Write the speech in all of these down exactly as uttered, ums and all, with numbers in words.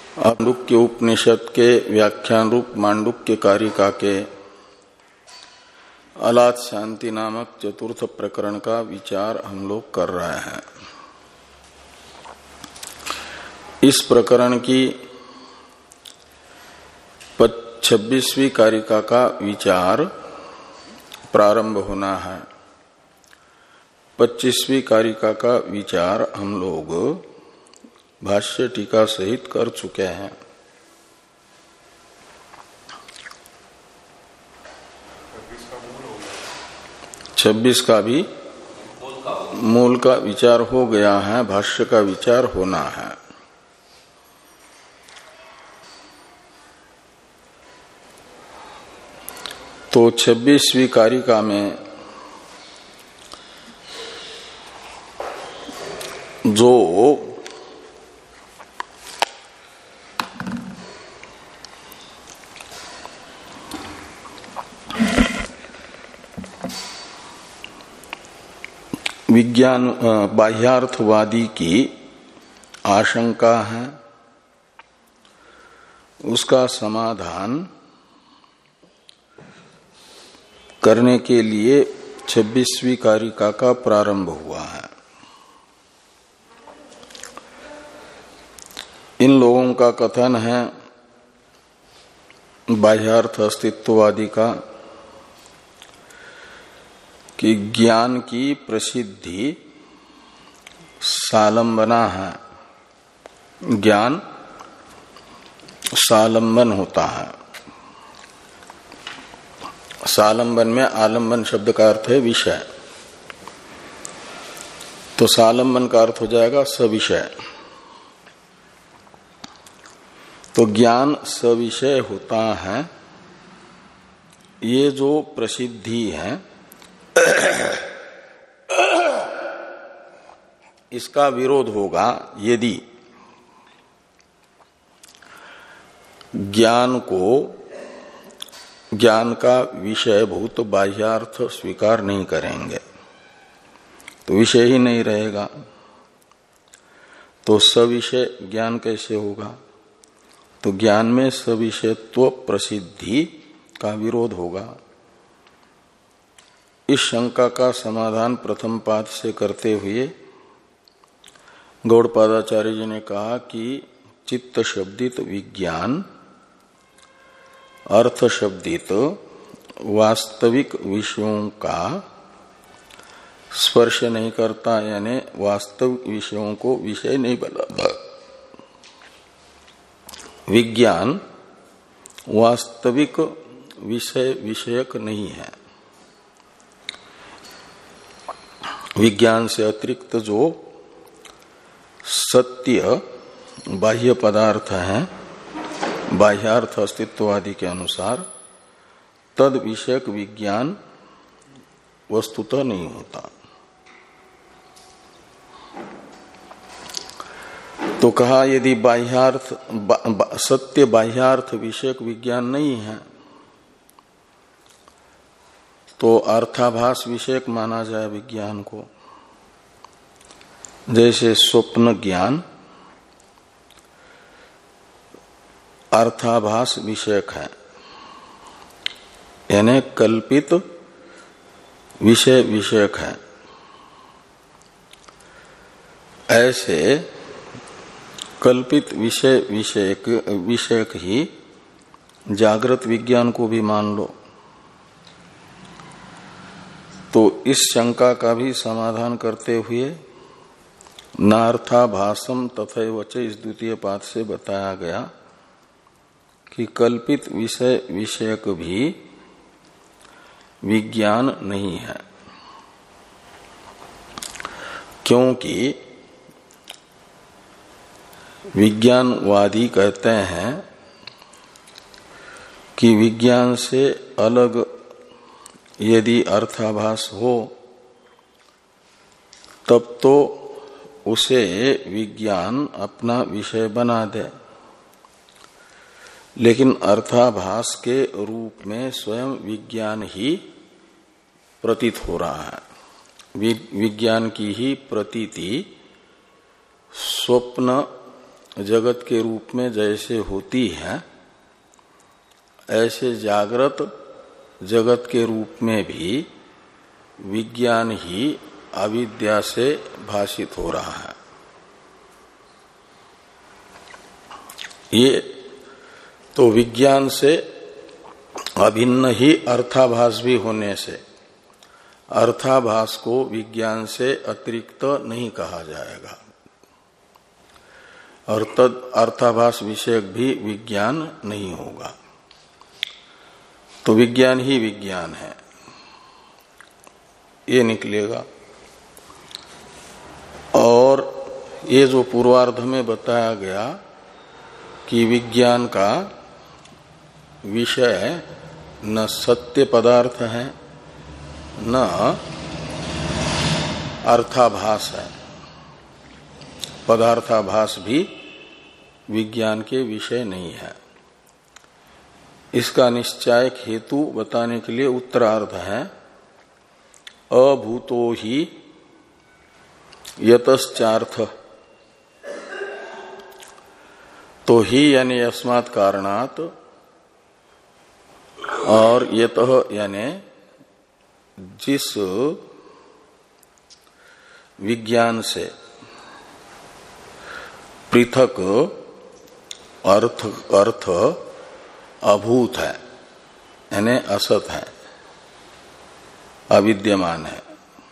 मांडुक्य उपनिषद के व्याख्यान रूप मांडुक्य कारिका के अलाद शांति नामक चतुर्थ प्रकरण का विचार हम लोग कर रहे हैं। इस प्रकरण की छब्बीसवीं कारिका का विचार प्रारंभ होना है। पच्चीसवीं कारिका का विचार हम लोग भाष्य टीका सहित कर चुके हैं। छब्बीस का भी मूल का विचार हो गया है, भाष्य का विचार होना है। तो छब्बीसवीं कारिका में जो विज्ञान बाह्यार्थवादी की आशंका है, उसका समाधान करने के लिए छब्बीसवीं कारिका का प्रारंभ हुआ है। इन लोगों का कथन है, बाह्यार्थ अस्तित्ववादी का, कि ज्ञान की प्रसिद्धि सालंबना है। ज्ञान सालंबन होता है। सालंबन में आलंबन शब्द का अर्थ है विषय, तो सालंबन का अर्थ हो जाएगा सविषय। तो ज्ञान सविषय होता है। ये जो प्रसिद्धि है इसका विरोध होगा यदि ज्ञान को ज्ञान का विषयभूत बाह्यार्थ स्वीकार नहीं करेंगे तो विषय ही नहीं रहेगा। तो सविषय ज्ञान कैसे होगा? तो ज्ञान में सविषयत्व प्रसिद्धि का विरोध होगा। इस शंका का समाधान प्रथम पाद से करते हुए गौड़पादाचार्य जी ने कहा कि चित्त शब्दित विज्ञान अर्थ शब्दित वास्तविक विषयों का स्पर्श नहीं करता, यानी वास्तविक विषयों को विषय नहीं बनाता। विज्ञान वास्तविक विषय विषयक नहीं है। विज्ञान से अतिरिक्त जो सत्य बाह्य पदार्थ हैं, बाह्यार्थ अस्तित्ववादी के अनुसार, तद विषयक विज्ञान वस्तुतः नहीं होता। तो कहा यदि बाह्यार्थ बा, बा, सत्य बाह्यार्थ विषयक विज्ञान नहीं है तो अर्थाभास विषयक माना जाए विज्ञान को। जैसे स्वप्न ज्ञान अर्थाभास विषयक है, यानी कल्पित विषय विषयक है। ऐसे कल्पित विषय विषयक विषयक ही जागृत विज्ञान को भी मान लो। तो इस शंका का भी समाधान करते हुए नार्थाभासम तथैव च इस द्वितीय पाद से बताया गया कि कल्पित विषय विषयक भी विज्ञान नहीं है, क्योंकि विज्ञानवादी कहते हैं कि विज्ञान से अलग यदि अर्थाभास हो तब तो उसे विज्ञान अपना विषय बना दे, लेकिन अर्थाभास के रूप में स्वयं विज्ञान ही प्रतीत हो रहा है। विज्ञान की ही प्रतीति स्वप्न जगत के रूप में जैसे होती है, ऐसे जागृत जगत के रूप में भी विज्ञान ही अविद्या से भाषित हो रहा है। ये तो विज्ञान से अभिन्न ही अर्थाभास भी होने से अर्थाभास को विज्ञान से अतिरिक्त नहीं कहा जाएगा, और तद अर्थाभास विषयक भी विज्ञान नहीं होगा। तो विज्ञान ही विज्ञान है, ये निकलेगा। और ये जो पूर्वार्ध में बताया गया कि विज्ञान का विषय न सत्य पदार्थ है न अर्थाभास है, पदार्थाभास भी विज्ञान के विषय नहीं है। इसका निश्चायक हेतु बताने के लिए उत्तरार्ध है, अभूतो ही यतश्चार्थ। तो ही यानी अस्मात् कारणात् और यतः यानी जिस विज्ञान से पृथक अर्थ अर्थ अभूत है यानी असत है, अविद्यमान है।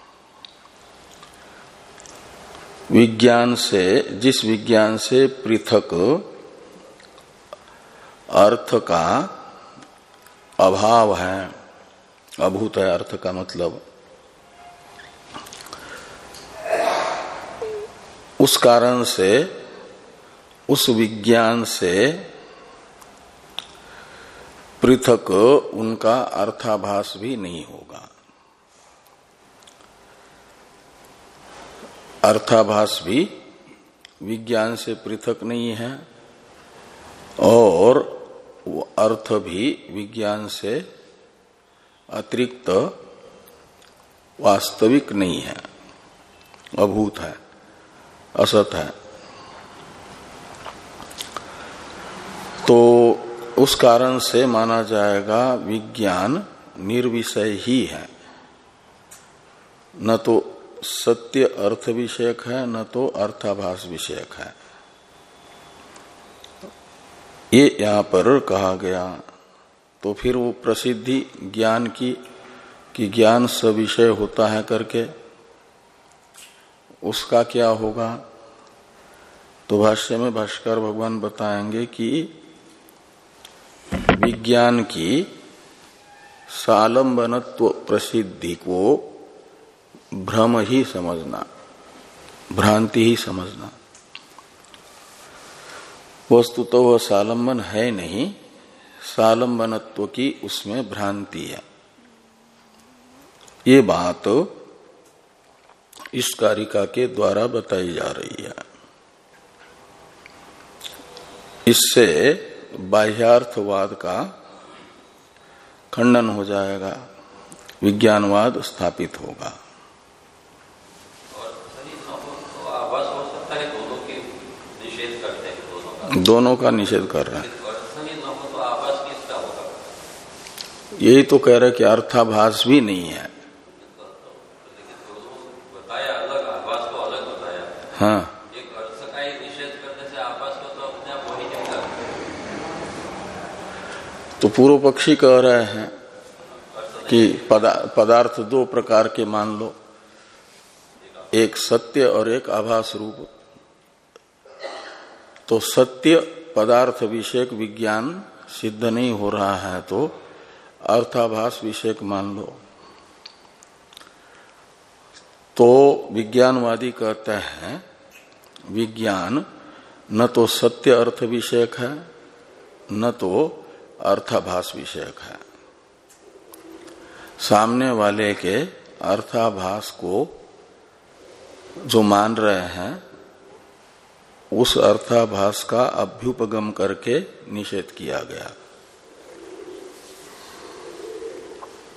विज्ञान से जिस विज्ञान से पृथक अर्थ का अभाव है, अभूत है अर्थ का मतलब, उस कारण से उस विज्ञान से पृथक उनका अर्थाभास भी नहीं होगा। अर्थाभास भी विज्ञान से पृथक नहीं है और वो अर्थ भी विज्ञान से अतिरिक्त वास्तविक नहीं है, अभूत है, असत है। तो उस कारण से माना जाएगा विज्ञान निर्विषय ही है, न तो सत्य अर्थ विषयक है न तो अर्थाभास विषयक है। ये यहां पर कहा गया। तो फिर वो प्रसिद्धि ज्ञान की कि ज्ञान सविषय होता है करके उसका क्या होगा? तो भाष्य में भाष्कर भगवान बताएंगे कि विज्ञान की सालंबनत्व प्रसिद्धि को भ्रम ही समझना, भ्रांति ही समझना। वस्तु तो वह सालंबन है नहीं, सालंबनत्व की उसमें भ्रांति है। ये बात इस कारिका के द्वारा बताई जा रही है। इससे बाह्यार्थवाद का खंडन हो जाएगा, विज्ञानवाद स्थापित होगा। दोनों का निषेध कर रहे हैं। यही तो कह रहे कि अर्थाभास भी नहीं है। बताया अलग, आभास को अलग बताया। हाँ, एक अर्थ का ही निषेध करने से आभास को तो अपने आप वही निकला। तो पूर्व पक्षी कह रहे हैं कि पदा, पदार्थ दो प्रकार के मान लो, एक सत्य और एक आभास रूप। तो सत्य पदार्थ विषयक विज्ञान सिद्ध नहीं हो रहा है तो अर्थाभास विषयक मान लो। तो विज्ञानवादी कहते हैं विज्ञान न तो सत्य अर्थ विषयक है न तो अर्थाभास विषयक है। सामने वाले के अर्थाभास को जो मान रहे हैं उस अर्थाभास का अभ्युपगम करके निषेध किया गया।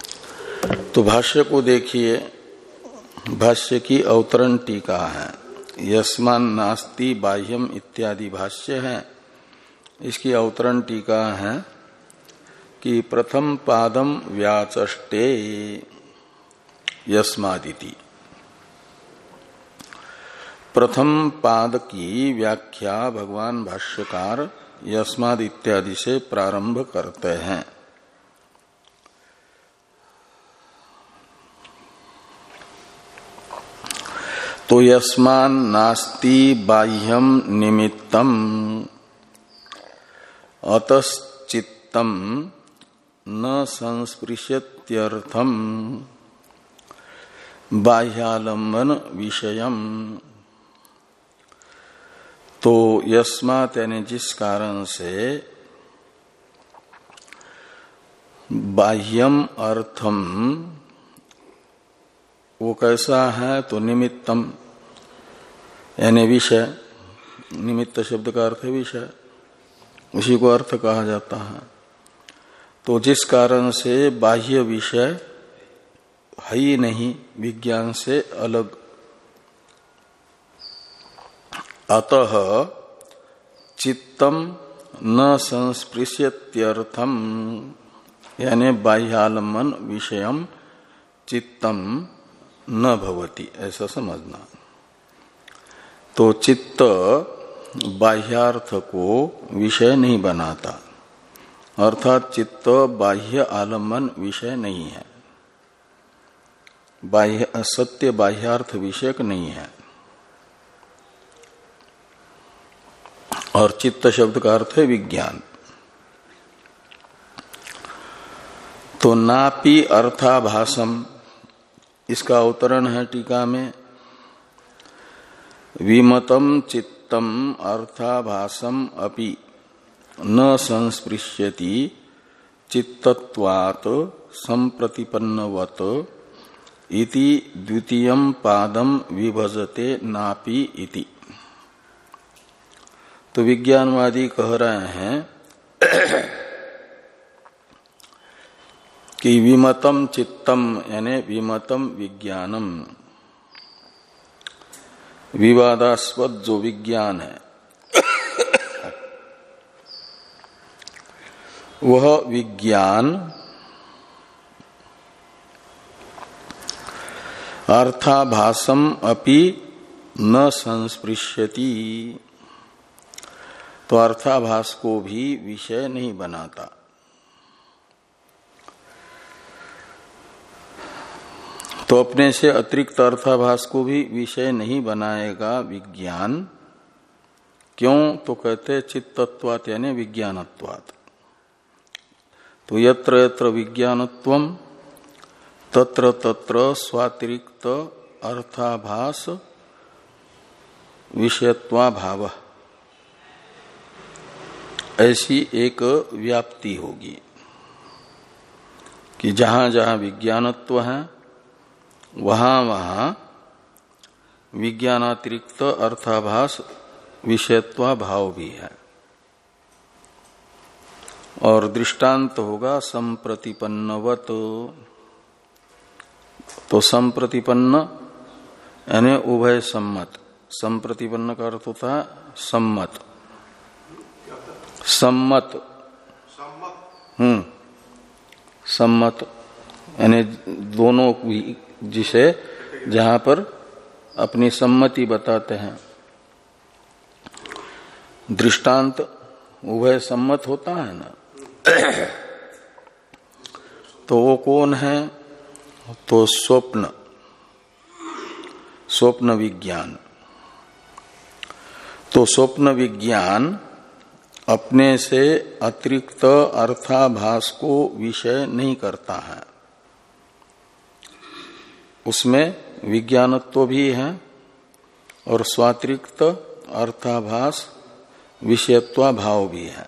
तो भाष्य को देखिए, भाष्य की अवतरण टीका है यस्मान नास्ति बाह्यम इत्यादि भाष्य है। इसकी अवतरण टीका है कि प्रथम पादम व्याचष्टे यस्मादिति। प्रथम पाद की व्याख्या भगवान भाष्यकार यस्माद इत्यादि से प्रारंभ करते हैं। तो यस्मान नास्ति बाह्यम निमित्तम अतश्चित्तम न संस्पृश्यत्यर्थम बाह्यालंबन विषयम। तो यस्मात् यानी जिस कारण से बाह्यम अर्थम वो कैसा है, तो निमित्तम यानी विषय। निमित्त शब्द का अर्थ है विषय, उसी को अर्थ कहा जाता है। तो जिस कारण से बाह्य विषय है ही नहीं, विज्ञान से अलग, अतः चित्तम न संस्पृश्यत्यर्थम यानी बाह्यालंबन विषयम चित्तम न भवति, ऐसा समझना। तो चित्त बाह्यार्थ को विषय नहीं बनाता, अर्थात चित्त बाह्य आलंबन विषय नहीं है, बाह्य सत्य बाह्यार्थ विषयक नहीं है। और चित्त शब्द का अर्थ है विज्ञान। तो नापि अर्थाभासम, इसका अवतरण है टीका में, विमतम चित्तम अर्थाभासम अपि न संस्पृश्यति चित्तत्वात् संप्रतिपन्नवत इति द्वितीयं पादम विभजते नापि इति। तो विज्ञानवादी कह रहे हैं कि विमतम चित्तम यानी विमतम विज्ञानम, विवादास्पद जो विज्ञान है वह विज्ञान अर्थाभासम अपि न संस्पृश्यति, तो अर्थाभास को भी विषय नहीं बनाता। तो अपने से अतिरिक्त अर्थाभास को भी विषय नहीं बनाएगा विज्ञान। क्यों? तो कहते चित्तत्वात् यानी विज्ञानत्वात्। तो यत्र यत्र विज्ञानत्वम तत्र तत्र स्वातिरिक्त अर्थाभास विषयत्वा भाव, ऐसी एक व्याप्ति होगी कि जहां जहां विज्ञानत्व है वहां वहां विज्ञानातिरिक्त अर्थाभास विषयत्वा भाव भी है। और दृष्टांत होगा संप्रतिपन्नवत। तो संप्रतिपन्न यानी उभय सम्मत, संप्रतिपन्न का अर्थ होता है सम्मत, सम्मत हम्म सम्मत यानी दोनों जिसे जहां पर अपनी सम्मति बताते हैं। दृष्टांत उभय सम्मत होता है ना। तो वो कौन है? तो स्वप्न, स्वप्न विज्ञान। तो स्वप्न विज्ञान अपने से अतिरिक्त अर्थाभास को विषय नहीं करता है, उसमें विज्ञानत्व भी है और स्वातिरिक्त अर्थाभास विषयत्वा भाव भी है।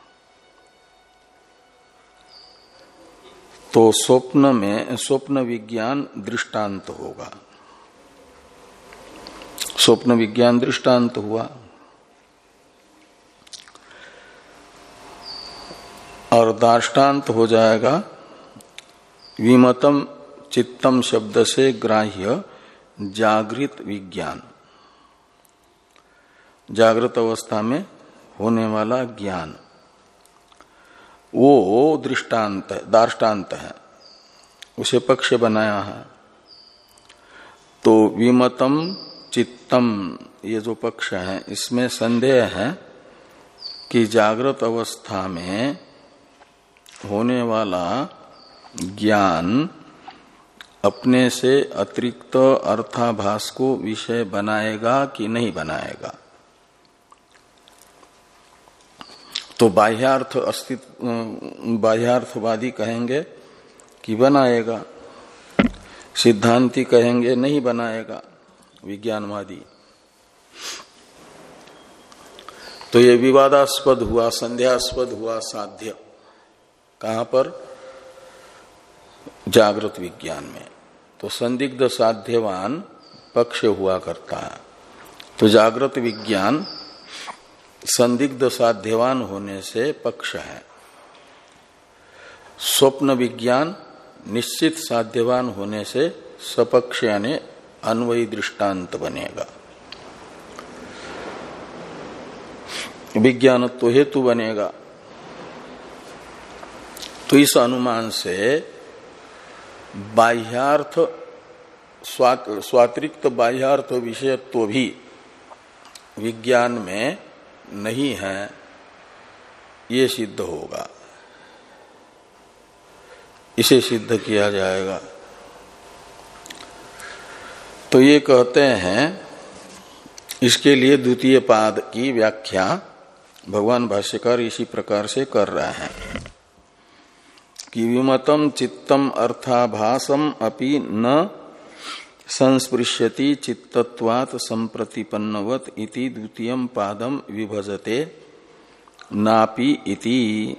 तो स्वप्न में स्वप्न विज्ञान दृष्टांत होगा, स्वप्न विज्ञान दृष्टांत हुआ। और दार्ष्टान्त हो जाएगा विमतम चित्तम शब्द से ग्राह्य जागृत विज्ञान। जागृत अवस्था में होने वाला ज्ञान, वो दृष्टांत है, दार्ष्टान्त है, उसे पक्ष बनाया है। तो विमतम चित्तम, ये जो पक्ष है इसमें संदेह है कि जागृत अवस्था में होने वाला ज्ञान अपने से अतिरिक्त अर्थाभास को विषय बनाएगा कि नहीं बनाएगा। तो बाह्यार्थ अस्तित्व, बाह्यार्थवादी कहेंगे कि बनाएगा, सिद्धांती कहेंगे नहीं बनाएगा, विज्ञानवादी। तो ये विवादास्पद हुआ, संध्यास्पद हुआ साध्य। कहां पर? जागृत विज्ञान में। तो संदिग्ध साध्यवान पक्ष हुआ करता है। तो जागृत विज्ञान संदिग्ध साध्यवान होने से पक्ष है। स्वप्न विज्ञान निश्चित साध्यवान होने से सपक्ष यानी अन्वयी दृष्टांत बनेगा, विज्ञानत्व हेतु बनेगा। तो इस अनुमान से बाह्यार्थ स्वातिरिक्त बाह्यार्थ विषयत्व भी विज्ञान में नहीं है, ये सिद्ध होगा, इसे सिद्ध किया जाएगा। तो ये कहते हैं, इसके लिए द्वितीय पाद की व्याख्या भगवान भाष्यकार इसी प्रकार से कर रहे हैं कि विमतम चित्तम अर्थाभासम अपि न संस्पृश्यति चित्तत्वात् संप्रतिपन्नवत इति द्वितीयं पादम विभजते नापि इति।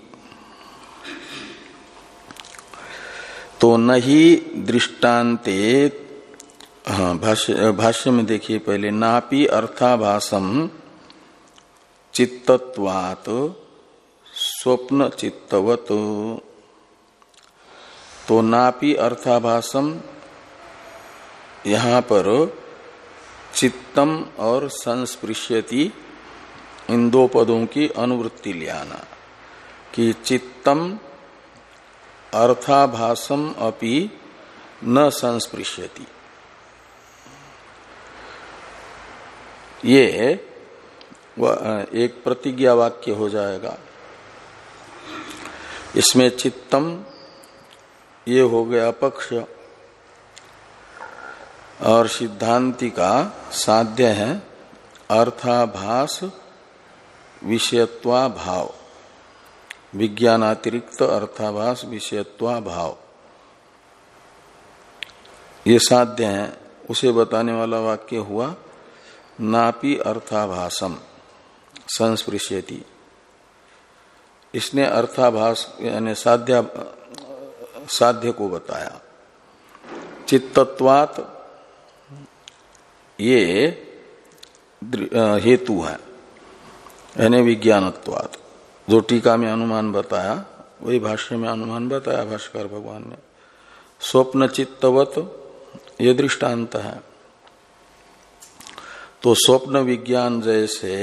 तो नहीं दृष्टान्ते, हाँ भाष्य भाष्य में देखिए पहले, नापि अर्थाभासम चित्तत्वात् स्वप्न चित्तवत। तो नापि अर्थाभासम, यहां पर चित्तम और संस्पृश्यति इन दो पदों की अनुवृत्ति ले आना कि चित्तम अर्थाभासम अपि न संस्पृश्यति। ये एक प्रतिज्ञा वाक्य हो जाएगा। इसमें चित्तम ये हो गया पक्ष, और सिद्धांति का साध्य है अर्थाभास विषयत्वा भाव, विज्ञानातिरिक्त अर्थाभास विषयत्वा भाव, ये साध्य है। उसे बताने वाला वाक्य हुआ नापि अर्थाभासम संस्पृश्यति। इसने अर्थाभास यानी साध्य साध्य को बताया। चित्तत्वात् ये हेतु है यानी विज्ञानत्वात्। जो टीका में अनुमान बताया वही भाष्य में अनुमान बताया भाष्कर भगवान ने। स्वप्न चित्तवत ये दृष्टांत है। तो स्वप्न विज्ञान जैसे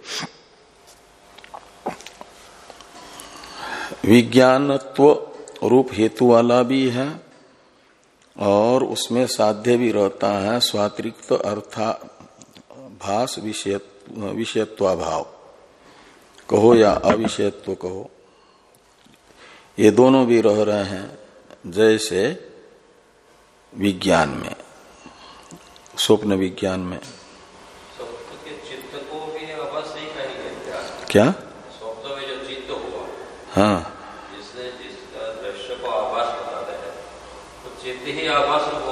विज्ञानत्व रूप हेतु वाला भी है और उसमें साध्य भी रहता है स्वातिरिक्त अर्थाभास विषयत्वाभाव कहो या अविषयत्व कहो, ये दोनों भी रह रहे हैं जैसे विज्ञान में, स्वप्न विज्ञान में। स्वप्न के चित्त को भी अवश्य ही कहेंगे क्या? स्वप्न में जो चित्त हुआ, हाँ, जिसने जिस दृश्य को आभास बताता है तो चित्त ही आभास होगा।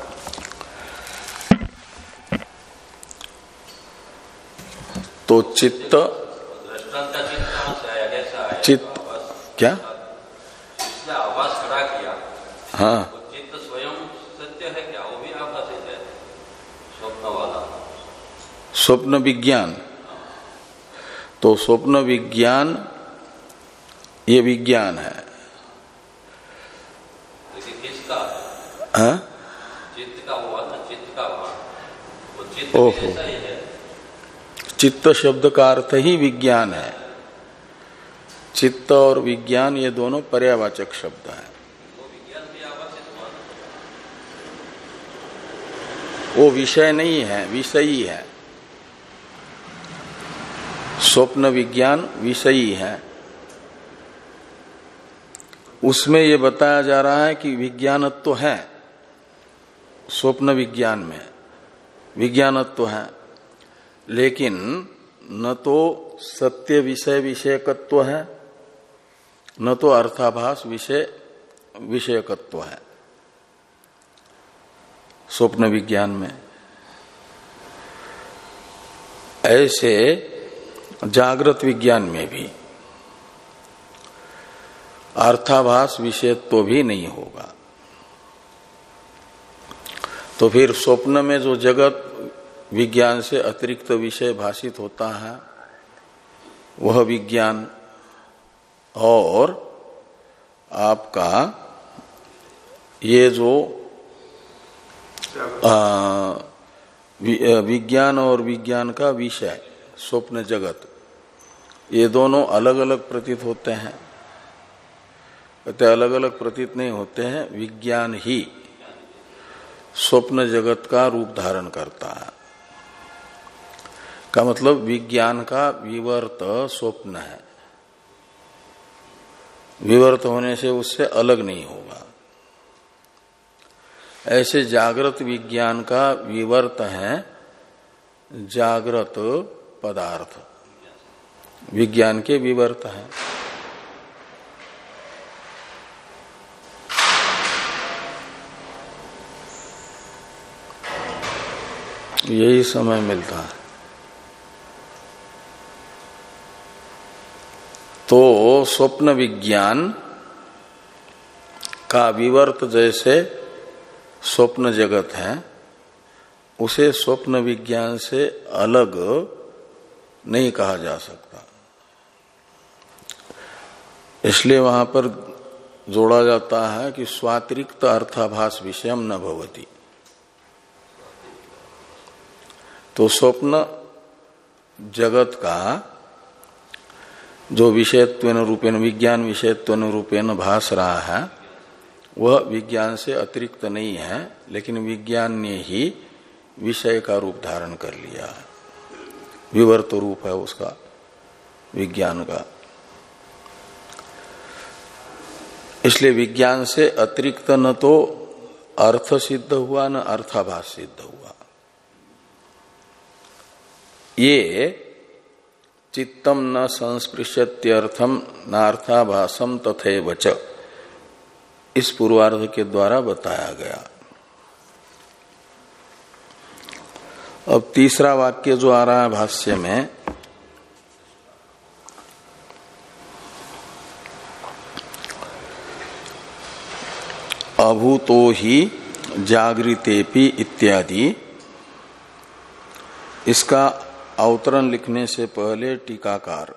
तो चित्त दृष्टांत चित्त कहाँ से आया, कैसा आया? चित्त क्या? जिसने आभास खड़ा किया, हाँ, तो चित्त स्वयं सत्य है क्या? वो भी आभास है स्वप्न वाला। स्वप्न विज्ञान, तो स्वप्न विज्ञान ये विज्ञान है। लेकिन किसका? हाँ? चित्त का हुआ ना, चित्त का हुआ, वो चित्त ओहो, कैसा ही है? चित्त शब्द का अर्थ ही विज्ञान है। चित्त और विज्ञान ये दोनों पर्यावाचक शब्द हैं। वो विषय नहीं है, विषयी है। स्वप्न विज्ञान विषयी है। उसमें ये बताया जा रहा है कि विज्ञानत्व तो है, स्वप्न विज्ञान में विज्ञानत्व तो है, लेकिन न तो सत्य विषय विषयकत्व है, न तो अर्थाभास विषय विषयकत्व है स्वप्न विज्ञान में। ऐसे जागृत विज्ञान में भी अर्थाभास विषयत्व भी नहीं होगा। तो फिर स्वप्न में जो जगत विज्ञान से अतिरिक्त विषय भाषित होता है वह विज्ञान, और आपका ये जो विज्ञान और विज्ञान का विषय स्वप्न जगत, ये दोनों अलग अलग प्रतीत होते हैं। कहते अलग अलग प्रतीत नहीं होते हैं, विज्ञान ही स्वप्न जगत का रूप धारण करता है। का मतलब विज्ञान का विवर्त स्वप्न है, विवर्त होने से उससे अलग नहीं होगा। ऐसे जागृत विज्ञान का विवर्त है जागृत पदार्थ, विज्ञान के विवर्त है। यही समय मिलता है। तो स्वप्न विज्ञान का विवर्त जैसे स्वप्न जगत है, उसे स्वप्न विज्ञान से अलग नहीं कहा जा सकता। इसलिए वहां पर जोड़ा जाता है कि स्वातिरिक्त अर्थाभास विषयम न भवति। तो स्वप्न जगत का जो विषयत्वेन रूपेण विज्ञान विषयत्वेन रूपेण भास रहा है वह विज्ञान से अतिरिक्त नहीं है, लेकिन विज्ञान ने ही विषय का रूप धारण कर लिया है, विवर्त रूप है उसका विज्ञान का। इसलिए विज्ञान से अतिरिक्त न तो अर्थ सिद्ध हुआ न अर्थाभास सिद्ध हुआ। ये चित्तम न संस्पृश्यत्यर्थम नार्थाभासम तथैव च, इस पूर्वार्ध के द्वारा बताया गया। अब तीसरा वाक्य जो आ रहा है भाष्य में, अभूतो ही जागृतेपि इत्यादि, इसका अवतरण लिखने से पहले टीकाकार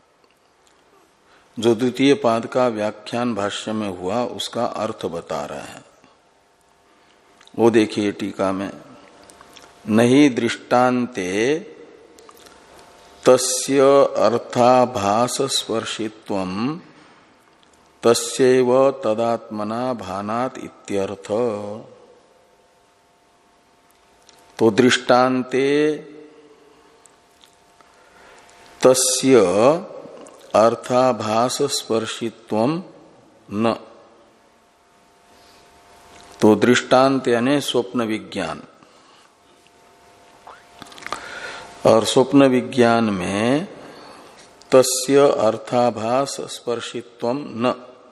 जो द्वितीय पाद का व्याख्यान भाष्य में हुआ उसका अर्थ बता रहे हैं। वो देखिए टीका में, नहीं दृष्टान्ते तस्य अर्थाभास स्पर्शित्वम तस्यैव तदात्मना भानात् इत्यर्थ। तो दृष्टान्ते तस्य अर्थाभास स्पर्शित्वम न, तो दृष्टांत यानी स्वप्न विज्ञान, और स्वप्न विज्ञान में तस्य अर्थाभास स्पर्शित्वम न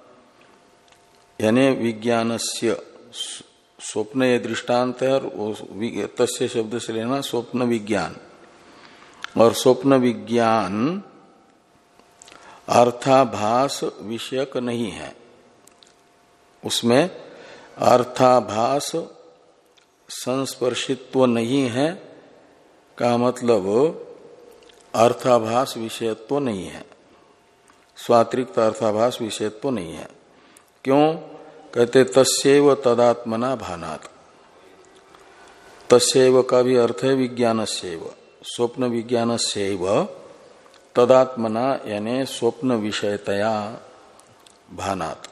यानी विज्ञानस्य, स्वप्न ये दृष्टांत है और तस्य शब्द से लेना स्वप्न विज्ञान, और स्वप्न विज्ञान अर्थाभास विषयक नहीं है, उसमें अर्थाभास संस्पर्शित्व नहीं है का मतलब अर्थाभास विषयत्व नहीं है, स्वातिरिक्त अर्थाभास विषयत्व नहीं है। क्यों कहते तस्यैव तदात्मना भानात्, तस्यैव का भी अर्थ है विज्ञानस्यैव, स्वप्न विज्ञानस्यैव तदात्मना यानी स्वप्न विषयतया भानात्।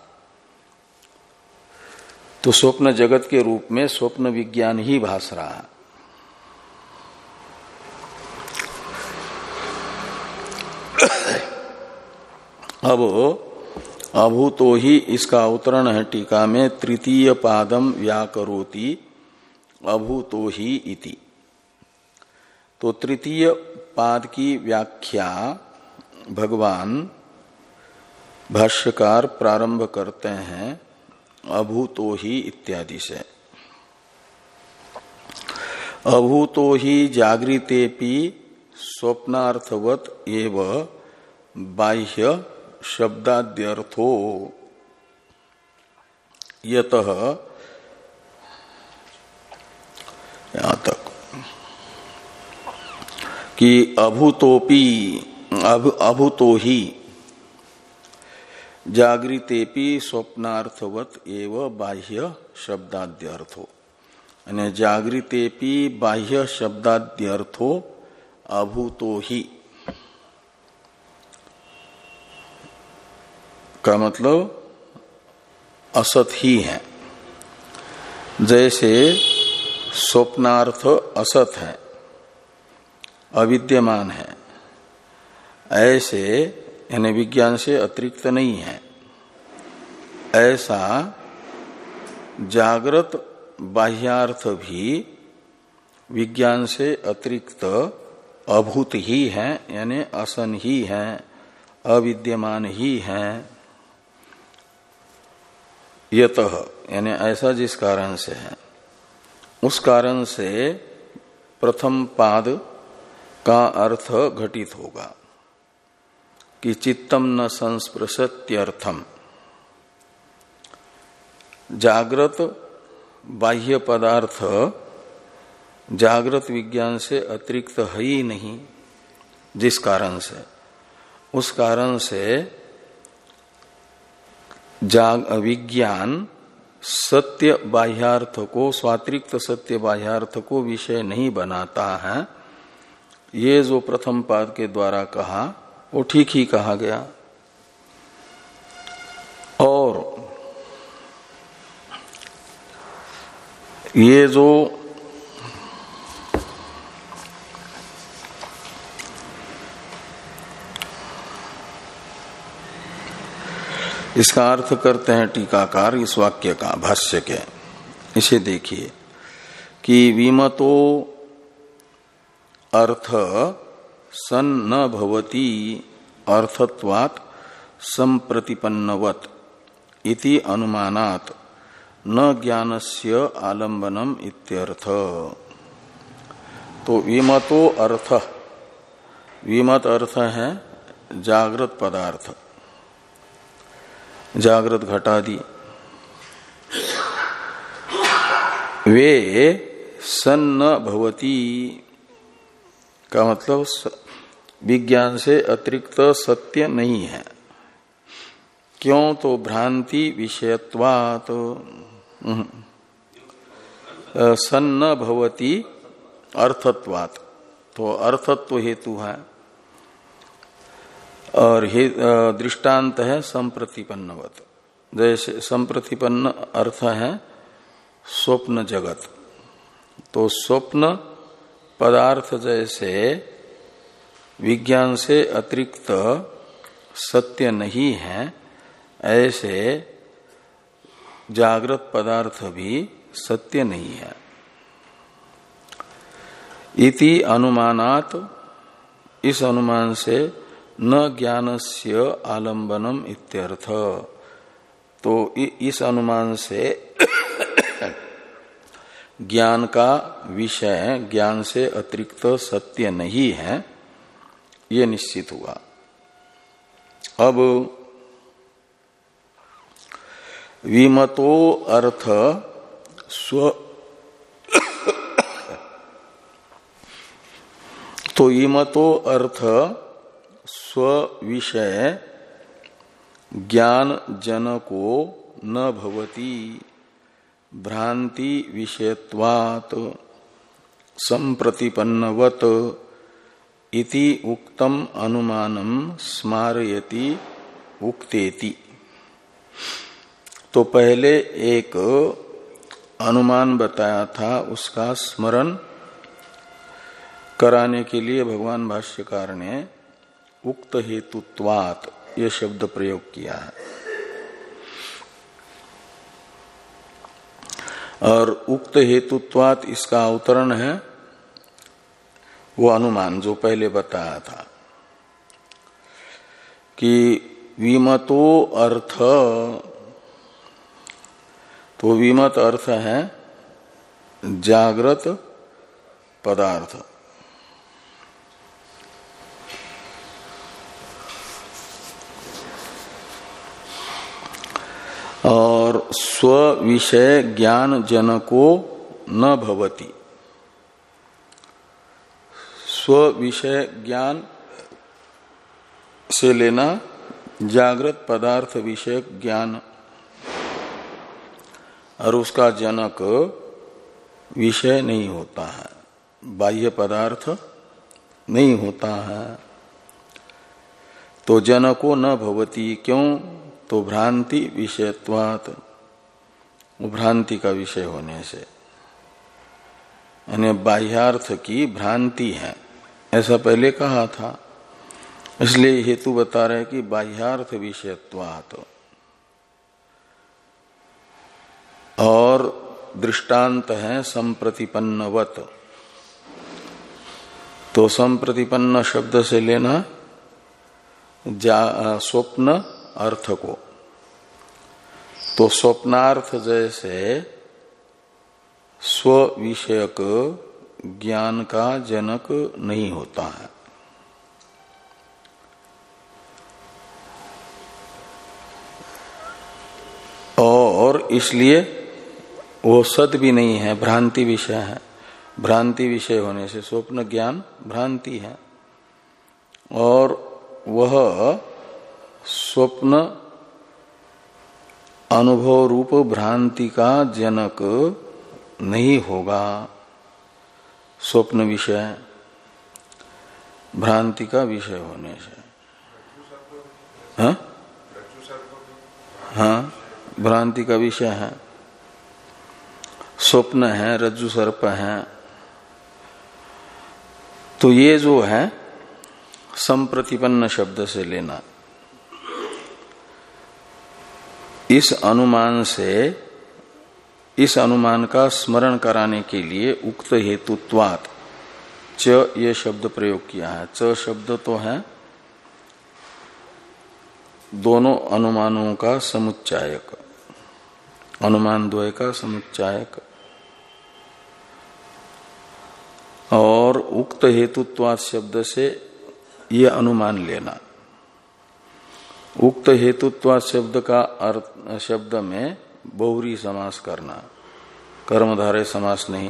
तो स्वप्न जगत के रूप में स्वप्न विज्ञान ही भास रहा है। अब अभूतो ही इसका अवतरण है टीका में, तृतीय पादम व्याकरोति अभूतो ही इति। तो तृतीय पाद की व्याख्या भगवान भाष्यकार प्रारंभ करते हैं अभूतो ही इत्यादि से। अभूतो ही जागृतेपि स्वप्नार्थवत एव बाह्य शब्दाद्यर्थो यतः, यहां तक कि अभूतोपि अभ, अभूतो ही जागृतेपि स्वप्नार्थवत एव बाह्य शब्दाद्यर्थो, यानी जागृतेपि बाह्य शब्दाद्यर्थो अभूतो ही का मतलब असत ही है। जैसे स्वप्नार्थ असत है, अविद्यमान है, ऐसे यानी विज्ञान से अतिरिक्त नहीं है, ऐसा जागृत बाह्यार्थ भी विज्ञान से अतिरिक्त अभूत ही है, यानी असन ही है, अविद्यमान ही है। यतः यानी ऐसा जिस कारण से है, उस कारण से प्रथम पाद का अर्थ घटित होगा कि चित्तम न संस्पृशत्यर्थम। जागृत बाह्य पदार्थ जागृत विज्ञान से अतिरिक्त है ही नहीं, जिस कारण से, उस कारण से जाग विज्ञान सत्य बाह्यार्थ को, स्वातिरिक्त सत्य बाह्यार्थ को विषय नहीं बनाता है। ये जो प्रथम पाद के द्वारा कहा वो ठीक ही कहा गया। और ये जो इसका अर्थ करते हैं टीकाकार इस वाक्य का, भाष्य के, इसे देखिए कि विमतो अर्थ सन न भवति अर्थत्वात् संप्रतिपन्नवत् इति अनुमानात् न ज्ञानस्य आलंबनम इत्यर्थ। तो विमतो अर्थ, विमत अर्थ है जागृत पदार्थ, जागृत घटादि, वे सन्न भवती का मतलब विज्ञान से अतिरिक्त सत्य नहीं है। क्यों? तो भ्रांति विषयत्वात् सन्न भवती अर्थत्वात्, तो अर्थत्व हेतु है और हे दृष्टांत है संप्रतिपन्नवत। जैसे संप्रतिपन्न अर्थ है स्वप्न जगत, तो स्वप्न पदार्थ जैसे विज्ञान से अतिरिक्त सत्य नहीं है, ऐसे जागृत पदार्थ भी सत्य नहीं है। इति अनुमानात, इस अनुमान से न ज्ञानस्य आलंबनम इत्यर्थ। तो इस अनुमान से ज्ञान का विषय ज्ञान से अतिरिक्त सत्य नहीं है, ये निश्चित हुआ। अब विमतो अर्थ स्व, तो विमतो अर्थ स्व विषय ज्ञान जनको न भवति भ्रांति विषयत्वात् संप्रतिपन्नवत इति उक्तम अनुमानम स्मारयति उक्तेति। तो पहले एक अनुमान बताया था, उसका स्मरण कराने के लिए भगवान भाष्यकार ने उक्त हेतुत्वात् ये शब्द प्रयोग किया है। और उक्त हेतुत्वात् इसका अवतरण है वो अनुमान जो पहले बताया था कि विमतो अर्थ, तो विमत अर्थ है जागृत पदार्थ। और स्व विषय ज्ञान जनको न भवति। स्व विषय ज्ञान से लेना जागृत पदार्थ विषयक ज्ञान, और उसका जनक विषय नहीं होता है, बाह्य पदार्थ नहीं होता है। तो जनको न भवति, क्यों? तो भ्रांति विषयत्वात्, भ्रांति का विषय होने से, यानी बाह्यार्थ की भ्रांति है, ऐसा पहले कहा था। इसलिए हेतु बता रहे कि बाह्यार्थ विषयत्वात्। और दृष्टांत है संप्रतिपन्नवत। तो संप्रतिपन्न शब्द से लेना स्वप्न अर्थ को। तो स्वप्नार्थ जैसे स्व विषयक ज्ञान का जनक नहीं होता है। और इसलिए वो सत भी नहीं है, भ्रांति विषय है। भ्रांति विषय होने से स्वप्न ज्ञान भ्रांति है, और वह स्वप्न अनुभव रूप भ्रांति का जनक नहीं होगा। स्वप्न विषय भ्रांति का विषय होने से, हाँ हाँ भ्रांति का विषय है। स्वप्न है, रज्जु सर्प है। तो ये जो है संप्रतिपन्न शब्द से लेना, इस अनुमान से, इस अनुमान का स्मरण कराने के लिए उक्त हेतुत्वात् च ये शब्द प्रयोग किया है। च शब्द तो है दोनों अनुमानों का समुच्चायक, अनुमान द्वय का समुच्चायक। और उक्त हेतुत्वात् शब्द से ये अनुमान लेना। उक्त हेतुत्वात् शब्द का अर्थ, शब्द में बहुरी समास करना, कर्मधारय समास नहीं।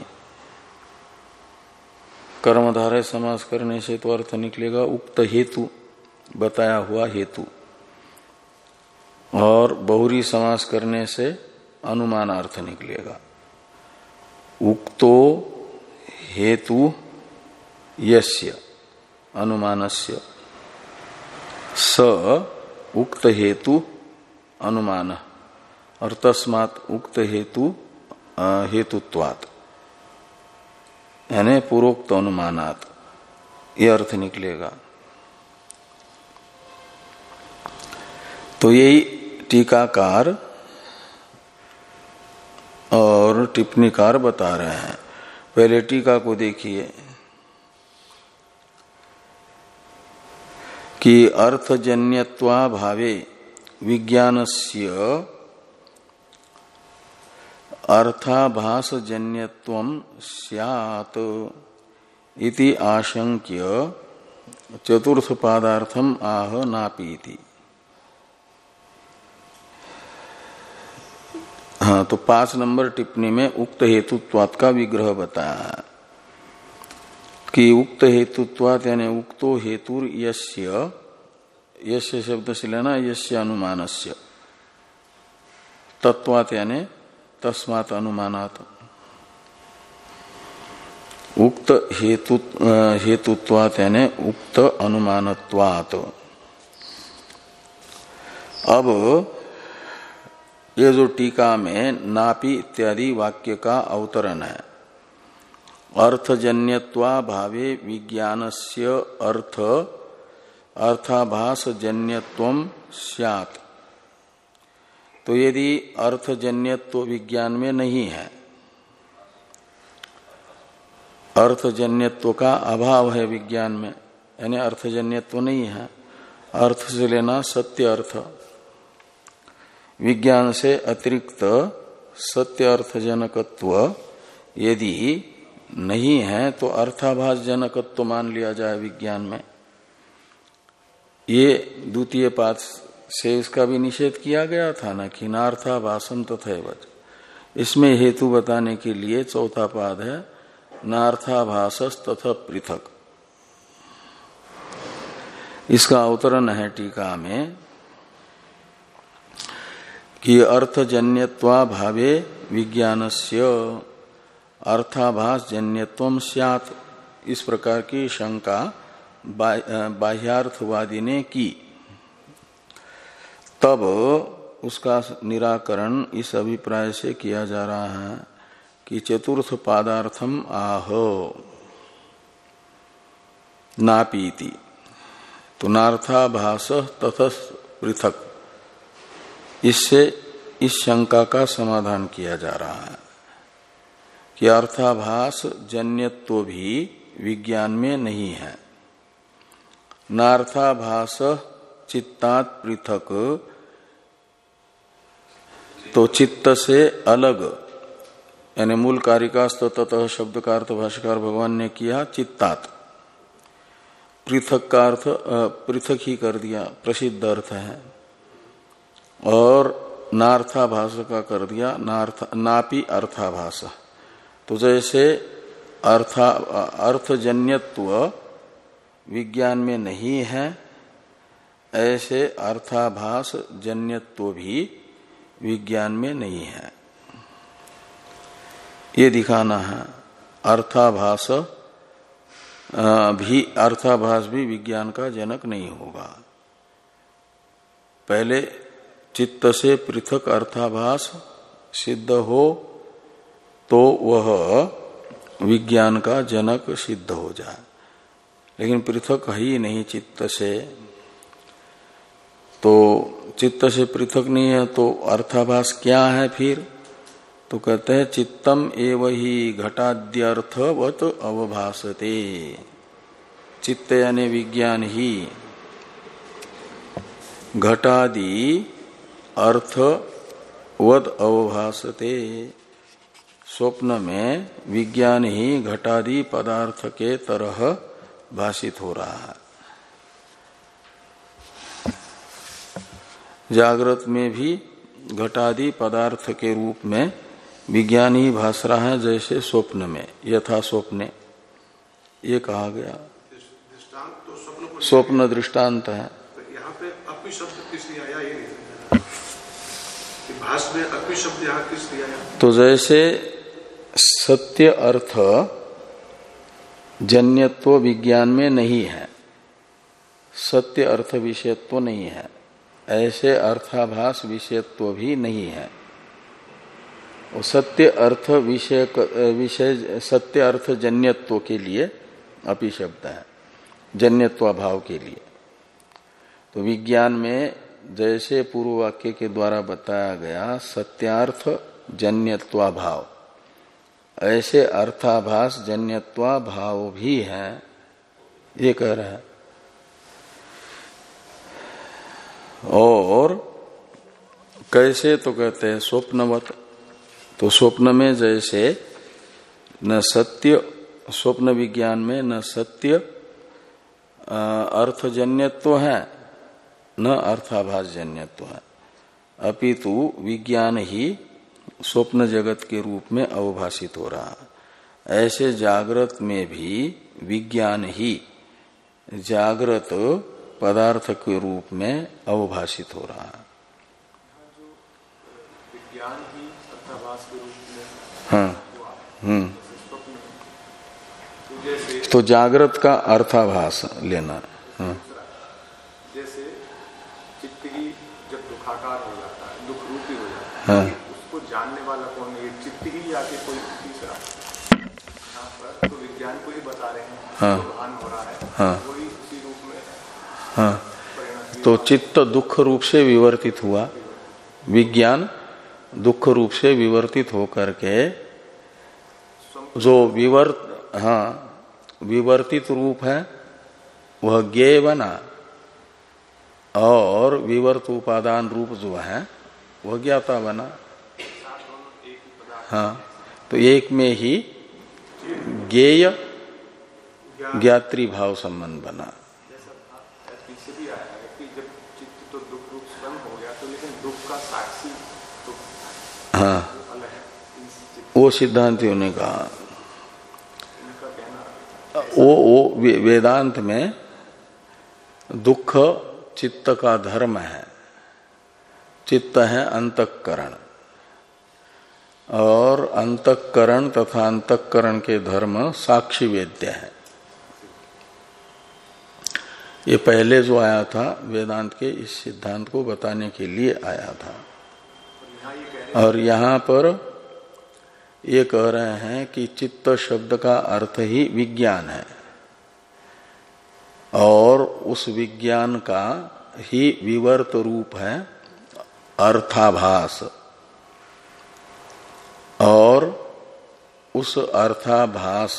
कर्मधारय समास करने से तो अर्थ निकलेगा उक्त हेतु, बताया हुआ हेतु। और बहुरी समास करने से अनुमान अर्थ निकलेगा। उक्तो हेतु यस्य अनुमानस्य स उक्त हेतु अनुमान, और तस्मात् उक्त हेतु हेतुत्वात्, यानी पूर्वोक्त अनुमानात्, ये अर्थ निकलेगा। तो यही टीकाकार और टिप्पणीकार बता रहे हैं। पहले टीका को देखिए कि अर्थजन्यत्वा भावे विज्ञानस्य अर्थाभासजन्यत्वं स्यात् इति आशंक्य चतुर्थ पादार्थम आह नापीति। हाँ, तो पांच नंबर टिप्पणी में उक्त हेतुत्वात् का विग्रह बताया है कि उक्त हेतुत्वात् यानी उक्तो हेतुर यस्य, यस्य शब्द से लेना यस्य अनुमानस्य, तत्वात् यानी तस्मात् अनुमानात्। उक्त हेतु हेतुत्वात् यानी उक्त अनुमानत्वात्। अब ये जो टीका में नापि इत्यादि वाक्य का अवतरण है, अर्थजन्यत्वा भावे विज्ञानस्य अर्थ अर्थाभास जन्यत्वम स्यात्। तो यदि अर्थजन्यत्व विज्ञान में नहीं है, अर्थजन्यत्व का अभाव है विज्ञान में, यानी अर्थजन्यत्व नहीं है, अर्थ से लेना सत्य अर्थ, विज्ञान से अतिरिक्त सत्य अर्थ जनकत्व यदि नहीं है तो अर्थाभास जनकत्व मान लिया जाए विज्ञान में। ये द्वितीय पाद से इसका भी निषेध किया गया था ना कि नार्थाभासम तथैवच। इसमें हेतु बताने के लिए चौथा पाद है नार्थाभासस तथा पृथक। इसका अवतरण है टीका में कि अर्थजन्यत्वा भावे विज्ञानस्य अर्थाभास जन्यत्वम स्यात्। इस प्रकार की शंका बाह्यार्थवादी ने की, तब उसका निराकरण इस अभिप्राय से किया जा रहा है कि चतुर्थ पादार्थम आह नापीति, तो नार्थाभास तथा पृथक, इससे इस शंका का समाधान किया जा रहा है कि अर्थाभास जन्यत्व भी विज्ञान में नहीं है। नार्थाभास चित्तात पृथक, तो चित्त से अलग, यानी मूल कारिकास्त ततः शब्द का अर्थ भाष्यकार भगवान ने किया चित्तात, पृथक का अर्थ पृथक ही कर दिया, प्रसिद्ध अर्थ है, और नार्थाभास का कर दिया नार्थ नापि अर्थाभास। तो जैसे अर्था अर्थजन्यत्व विज्ञान में नहीं है, ऐसे अर्थाभास जन्यत्व भी विज्ञान में नहीं है, ये दिखाना है। अर्थाभास भी अर्थाभास भी विज्ञान का जनक नहीं होगा। पहले चित्त से पृथक अर्थाभास सिद्ध हो तो वह विज्ञान का जनक सिद्ध हो जाए, लेकिन पृथक ही नहीं चित्त से, तो चित्त से पृथक नहीं है तो अर्थाभास क्या है फिर? तो कहते हैं चित्तम एव ही घटाद्यर्थवत अवभासते। चित्त यानी विज्ञान ही घटादि अर्थवत अवभासते। स्वप्न में विज्ञान ही घटादि पदार्थ के तरह भाषित हो रहा है। जागृत में भी घटादि पदार्थ के रूप में विज्ञान ही भाष रहा है, जैसे स्वप्न में यथा स्वप्ने ये कहा गया। तो स्वप्न दृष्टांत है। तो यहाँ पे अपि शब्द किस लिए आया, ये नहीं भाष में अपि शब्द यहाँ किस लिए आया? तो जैसे सत्य अर्थ जन्यत्व विज्ञान में नहीं है, सत्य अर्थ विषयत्व नहीं है, ऐसे अर्थाभास विषयत्व भी नहीं है। और सत्य अर्थ विषय विषय सत्य अर्थ जन्यत्व के लिए अपि शब्द है, जन्यत्वाभाव के लिए। तो विज्ञान में जैसे पूर्व वाक्य के द्वारा बताया गया सत्यार्थ जन्यत्वाभाव, ऐसे अर्थाभास जन्यत्वाभाव भी है, ये कह रहा है। और कैसे? तो कहते हैं स्वप्नवत। तो स्वप्न में जैसे न सत्य, स्वप्न विज्ञान में न सत्य अर्थजन्यत्व है न अर्थाभास जन्यत्व है, अपितु विज्ञान ही स्वप्न जगत के रूप में अवभाषित हो रहा है। ऐसे जागृत में भी विज्ञान ही जागृत पदार्थ के रूप में अवभाषित हो रहा है। विज्ञान ही अर्थाभास के रूप में, हाँ, हम्म, जैसे तो जागृत का अर्थाभास लेना। हाँ। जैसे चित्त ही जब दुखाकार हो जाता है, दुख रूपी हो जाता है, हाँ। उसको जानने वाला कौन है? चित्त ही या कि कोई तीसरा? यहाँ पर तो विज्ञान को ही बता रहे हैं। हाँ। जो भान हो रहा है, हाँ। वही उसी रूप में हाँ। तो चित्त दुख रूप से विवर्तित हुआ, विज्ञान दुख रूप से विवर्तित होकर के जो विवर्त हाँ विवर्तित रूप है वह ज्ञेय बना, और विवर्त उपादान रूप जो है वह ज्ञाता बना। हाँ, तो एक में ही ज्ञेय ज्ञात्री भाव संबंध बना। पीछे भी आया है कि जब चित्त तो दुख रूप स्वयं हो गया, तो लेकिन दुख का साक्षी तो हाँ, अलग है। वो सिद्धांतियों ने कहा, वो वो वेदांत में दुख चित्त का धर्म है। चित्त है अंतःकरण, और अंतःकरण तथा अंतःकरण के धर्म साक्षी वेद्य है। ये पहले जो आया था वेदांत के इस सिद्धांत को बताने के लिए आया था। और यहाँ पर ये कह रहे हैं कि चित्त शब्द का अर्थ ही विज्ञान है, और उस विज्ञान का ही विवर्त रूप है अर्थाभास, और उस अर्थाभास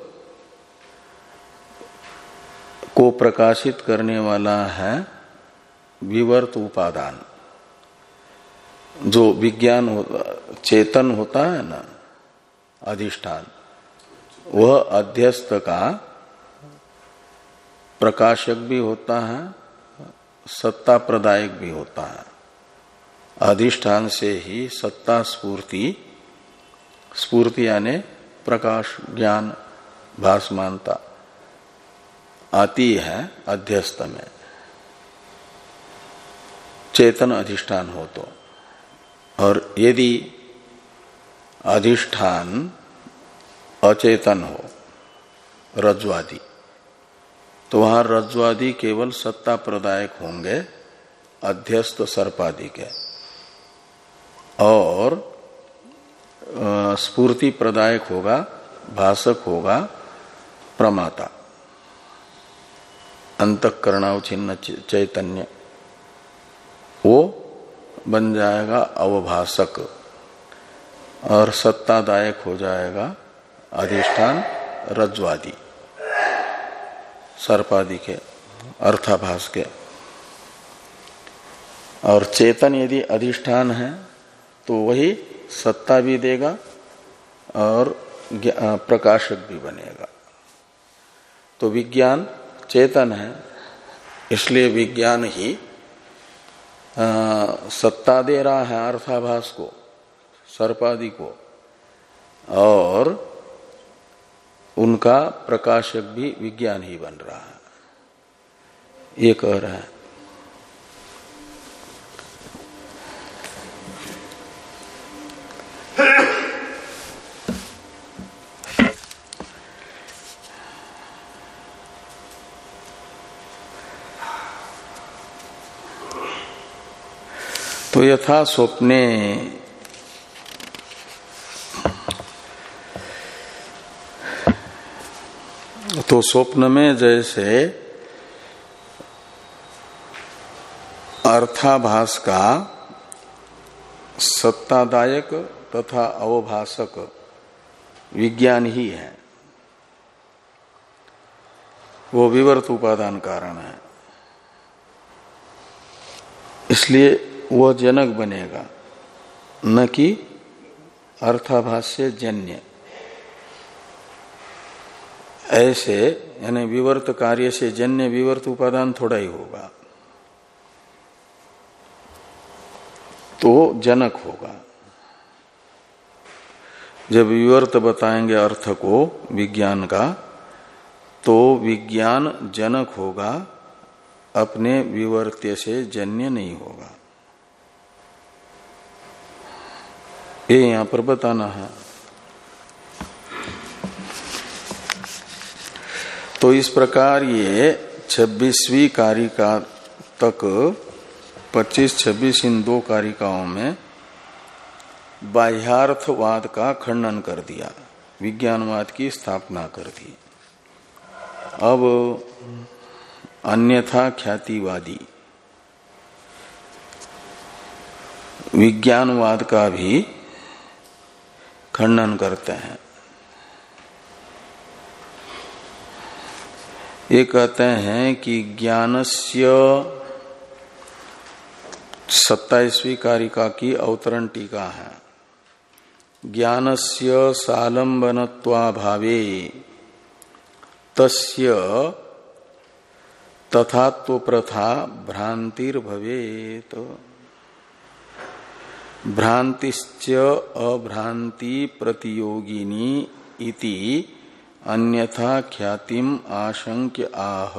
को प्रकाशित करने वाला है विवर्त उपादान। जो विज्ञान होता, चेतन होता है ना, अधिष्ठान, वह अध्यस्त का प्रकाशक भी होता है, सत्ता प्रदायक भी होता है। अधिष्ठान से ही सत्ता स्फूर्ति, स्फूर्ति यानी प्रकाश, ज्ञान, भासमानता आती है अध्यस्त में, चेतन अधिष्ठान हो तो। और यदि अधिष्ठान अचेतन हो, रज्ज्वादि, तो वहां रज्ज्वादि केवल सत्ता प्रदायक होंगे अध्यस्त सर्पादि के, और स्फूर्ति प्रदायक होगा, भाषक होगा प्रमाता, अंतःकरणावच्छिन्न चैतन्य, वो बन जाएगा अवभाषक, और सत्तादायक हो जाएगा अधिष्ठान रज्ज्वादि, सर्पादि के, अर्थाभास के। और चेतन यदि अधिष्ठान है तो वही सत्ता भी देगा और प्रकाशक भी बनेगा। तो विज्ञान चेतन है, इसलिए विज्ञान ही आ, सत्ता दे रहा है अर्थाभास को, सर्पादि को, और उनका प्रकाशक भी विज्ञान ही बन रहा है, ये कह रहा है। तो यथा स्वप्ने तो स्वप्न में जैसे अर्थाभास का सत्तादायक तथा अवभाषक विज्ञान ही है, वो विवर्त उपादान कारण है, इसलिए वह जनक बनेगा, न कि अर्थाभाष्य जन्य। ऐसे यानी विवर्त कार्य से जन्य विवर्त उपादान थोड़ा ही होगा, तो जनक होगा। जब विवर्त बताएंगे अर्थ को विज्ञान का, तो विज्ञान जनक होगा, अपने विवर्त्य से जन्य नहीं होगा। ये यहां पर बताना है। तो इस प्रकार ये छब्बीसवीं कारिका तक पच्चीस छब्बीस इन दो कारिकाओं में बाह्यार्थवाद का खंडन कर दिया, विज्ञानवाद की स्थापना कर दी। अब अन्यथा ख्यातिवादी विज्ञानवाद का भी खंडन करते हैं। ये कहते हैं कि ज्ञानस्य, सत्ताईसवीं कारिका की अवतरण टीका है, ज्ञानस्य सालंबनत्वाभावे तस्य तथात्व प्रथा भ्रांतिर्भवेत। भ्रांतिश्च अभ्रांति प्रतियोगिनी इति अन्यथा ख्यातिम आशंक्य आह।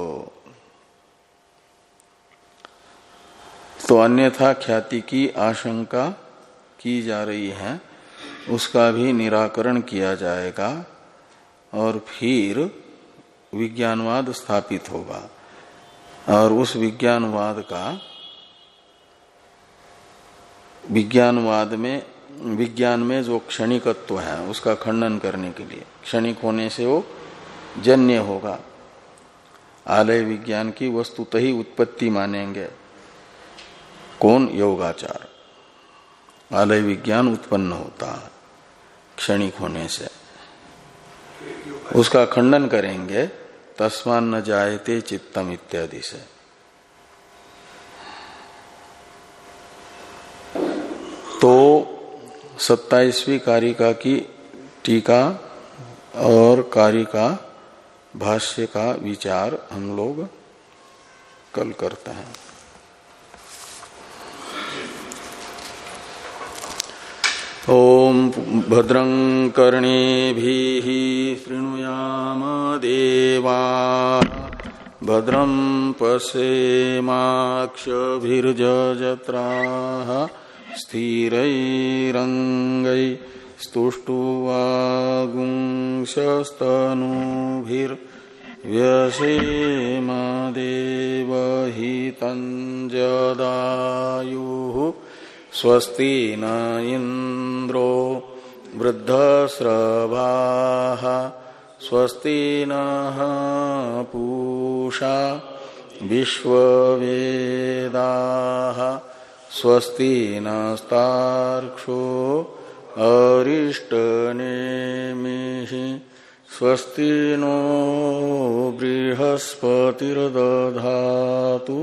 तो अन्यथा ख्याति की आशंका की जा रही है, उसका भी निराकरण किया जाएगा और फिर विज्ञानवाद स्थापित होगा। और उस विज्ञानवाद का विज्ञानवाद में विज्ञान में जो क्षणिकत्व है उसका खंडन करने के लिए, क्षणिक होने से वो जन्य होगा। आलय विज्ञान की वस्तुतः ही उत्पत्ति मानेंगे कौन? योगाचार। आलय विज्ञान उत्पन्न होता है क्षणिक होने से, उसका खंडन करेंगे तस्मान् न जायते चित्तम इत्यादि से। तो सत्ताईसवीं कारिका की टीका और कारिका भाष्य का विचार हम लोग कल करते हैं। ओम भद्रं कर्णेभिः शृणुयाम देवाः, भद्रं पश्येमाक्षभिर्यजत्राः, स्थिरैरङ्गैस्तुष्टुवागुंसस्तनूभिर्व्यसेम देवहितं जदायुः। स्वस्ति न इंद्रो वृद्धस्रवाः, स्वस्ति नः पूषा विश्ववेदाः, स्वस्ति नस्तार्क्ष्यो अरिष्टनेमिः, स्वस्ति नो बृहस्पतिर्दधातु।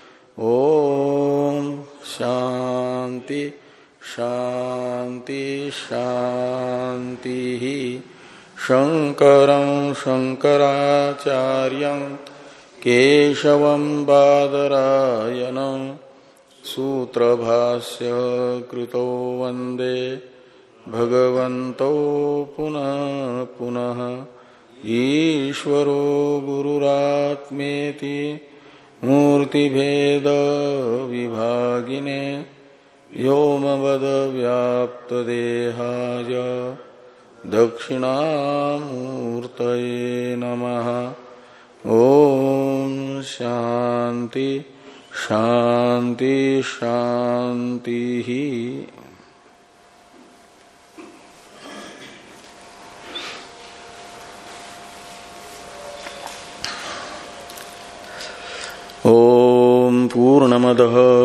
ओम शांति शांति शांति। शंकरं शंकराचार्यं केशवं बादरायणं सूत्रभाष्य कृतो वंदे भगवन्तो पुनः पुनः। ईश्वरो गुरुरात्मेति मूर्तिभेद विभागिने व्योमवद व्याप्त देहाय दक्षिणामूर्तये नमः। ओम शांति शांति शांति। ओम पूर्णमदः